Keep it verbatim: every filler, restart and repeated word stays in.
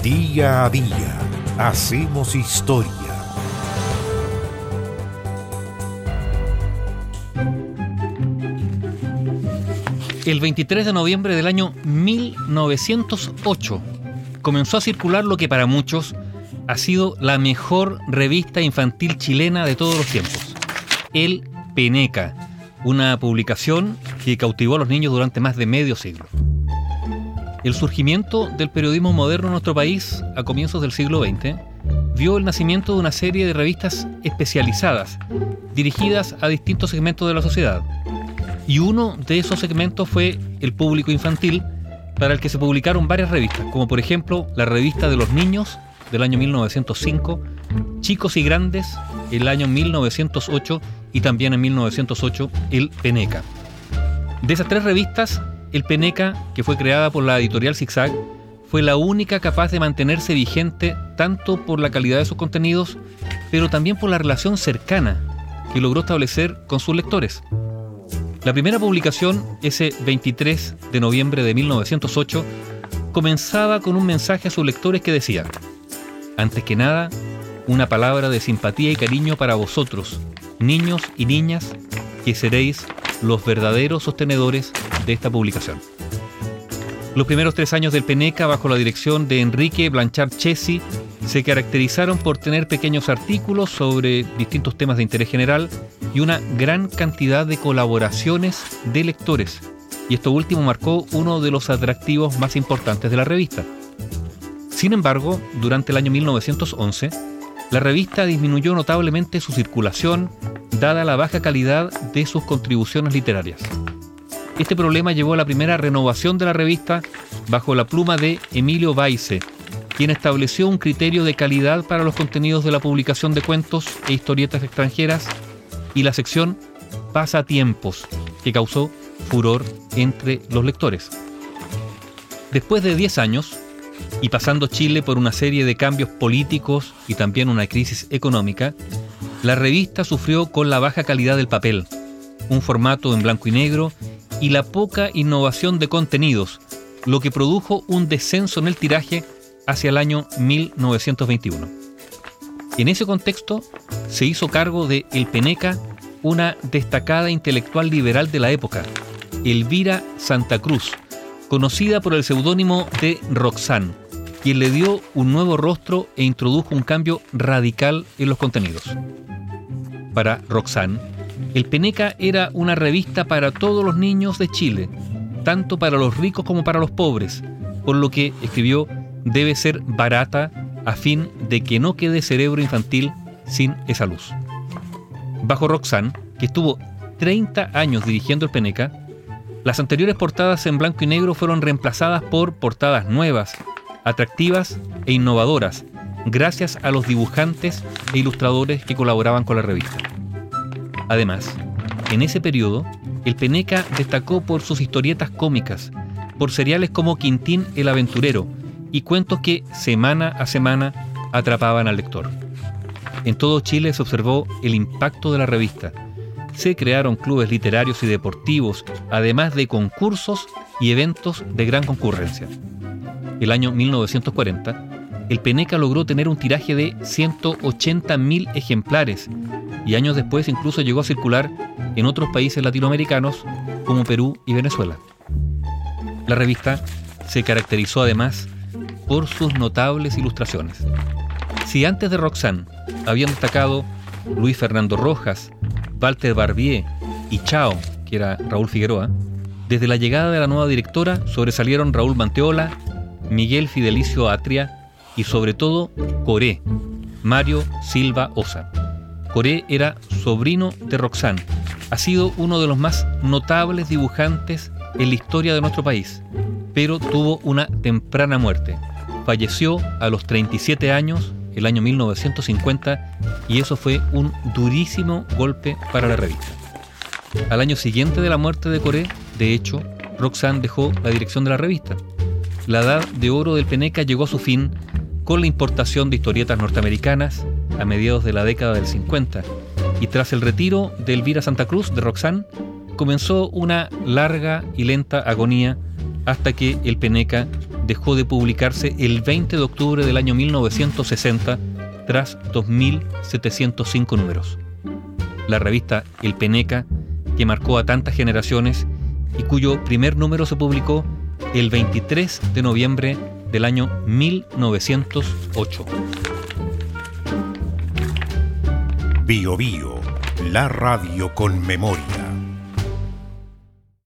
Día a día hacemos historia. El veintitrés de noviembre del año mil novecientos ocho comenzó a circular lo que para muchos ha sido la mejor revista infantil chilena de todos los tiempos, El Peneca, una publicación que cautivó a los niños durante más de medio siglo. El surgimiento del periodismo moderno en nuestro país a comienzos del siglo veinte vio el nacimiento de una serie de revistas especializadas dirigidas a distintos segmentos de la sociedad. Y uno de esos segmentos fue el público infantil, para el que se publicaron varias revistas, como por ejemplo la Revista de los Niños del año mil novecientos cinco, Chicos y Grandes el año mil novecientos ocho y también en mil novecientos ocho El Peneca. De esas tres revistas, El Peneca, que fue creada por la editorial Zigzag, fue la única capaz de mantenerse vigente tanto por la calidad de sus contenidos, pero también por la relación cercana que logró establecer con sus lectores. La primera publicación, ese veintitrés de noviembre de mil novecientos ocho, comenzaba con un mensaje a sus lectores que decía: antes que nada, una palabra de simpatía y cariño para vosotros, niños y niñas, que seréis los verdaderos sostenedores de esta publicación. Los primeros tres años del Peneca, bajo la dirección de Enrique Blanchard Chessy, se caracterizaron por tener pequeños artículos sobre distintos temas de interés general y una gran cantidad de colaboraciones de lectores, y esto último marcó uno de los atractivos más importantes de la revista. Sin embargo, durante el año mil novecientos once, la revista disminuyó notablemente su circulación, dada la baja calidad de sus contribuciones literarias. Este problema llevó a la primera renovación de la revista bajo la pluma de Emilio Weisse, quien estableció un criterio de calidad para los contenidos de la publicación de cuentos e historietas extranjeras y la sección Pasatiempos, que causó furor entre los lectores. Después de diez años, y pasando Chile por una serie de cambios políticos y también una crisis económica, la revista sufrió con la baja calidad del papel, un formato en blanco y negro y la poca innovación de contenidos, lo que produjo un descenso en el tiraje hacia el año mil novecientos veintiuno. En ese contexto, se hizo cargo de El Peneca una destacada intelectual liberal de la época, Elvira Santa Cruz, conocida por el seudónimo de Roxanne, quien le dio un nuevo rostro e introdujo un cambio radical en los contenidos. Para Roxanne, El Peneca era una revista para todos los niños de Chile, tanto para los ricos como para los pobres, por lo que, escribió, debe ser barata a fin de que no quede cerebro infantil sin esa luz. Bajo Roxanne, que estuvo treinta años dirigiendo El Peneca, las anteriores portadas en blanco y negro fueron reemplazadas por portadas nuevas, atractivas e innovadoras, gracias a los dibujantes e ilustradores que colaboraban con la revista. Además, en ese periodo, El Peneca destacó por sus historietas cómicas, por seriales como Quintín el Aventurero y cuentos que, semana a semana, atrapaban al lector. En todo Chile se observó el impacto de la revista. Se crearon clubes literarios y deportivos, además de concursos y eventos de gran concurrencia. El año mil novecientos cuarenta, El Peneca logró tener un tiraje de ciento ochenta mil ejemplares y años después incluso llegó a circular en otros países latinoamericanos como Perú y Venezuela. La revista se caracterizó además por sus notables ilustraciones. Si antes de Roxanne habían destacado Luis Fernando Rojas, Walter Barbier y Chao, que era Raúl Figueroa, desde la llegada de la nueva directora sobresalieron Raúl Manteola, Miguel Fidelicio Atria y sobre todo Coré, Mario Silva Osa. Coré era sobrino de Roxanne. Ha sido uno de los más notables dibujantes en la historia de nuestro país, pero tuvo una temprana muerte. Falleció a los treinta y siete años, el año mil novecientos cincuenta, y eso fue un durísimo golpe para la revista. Al año siguiente de la muerte de Coré, de hecho, Roxanne dejó la dirección de la revista. La edad de oro del Peneca llegó a su fin con la importación de historietas norteamericanas a mediados de la década del cincuenta, y tras el retiro de Elvira Santa Cruz de Roxanne, comenzó una larga y lenta agonía hasta que El Peneca dejó de publicarse el veinte de octubre del año mil novecientos sesenta tras dos mil setecientos cinco números. La revista El Peneca, que marcó a tantas generaciones y cuyo primer número se publicó el veintitrés de noviembre del año mil novecientos ocho. Bio Bio, la radio con memoria.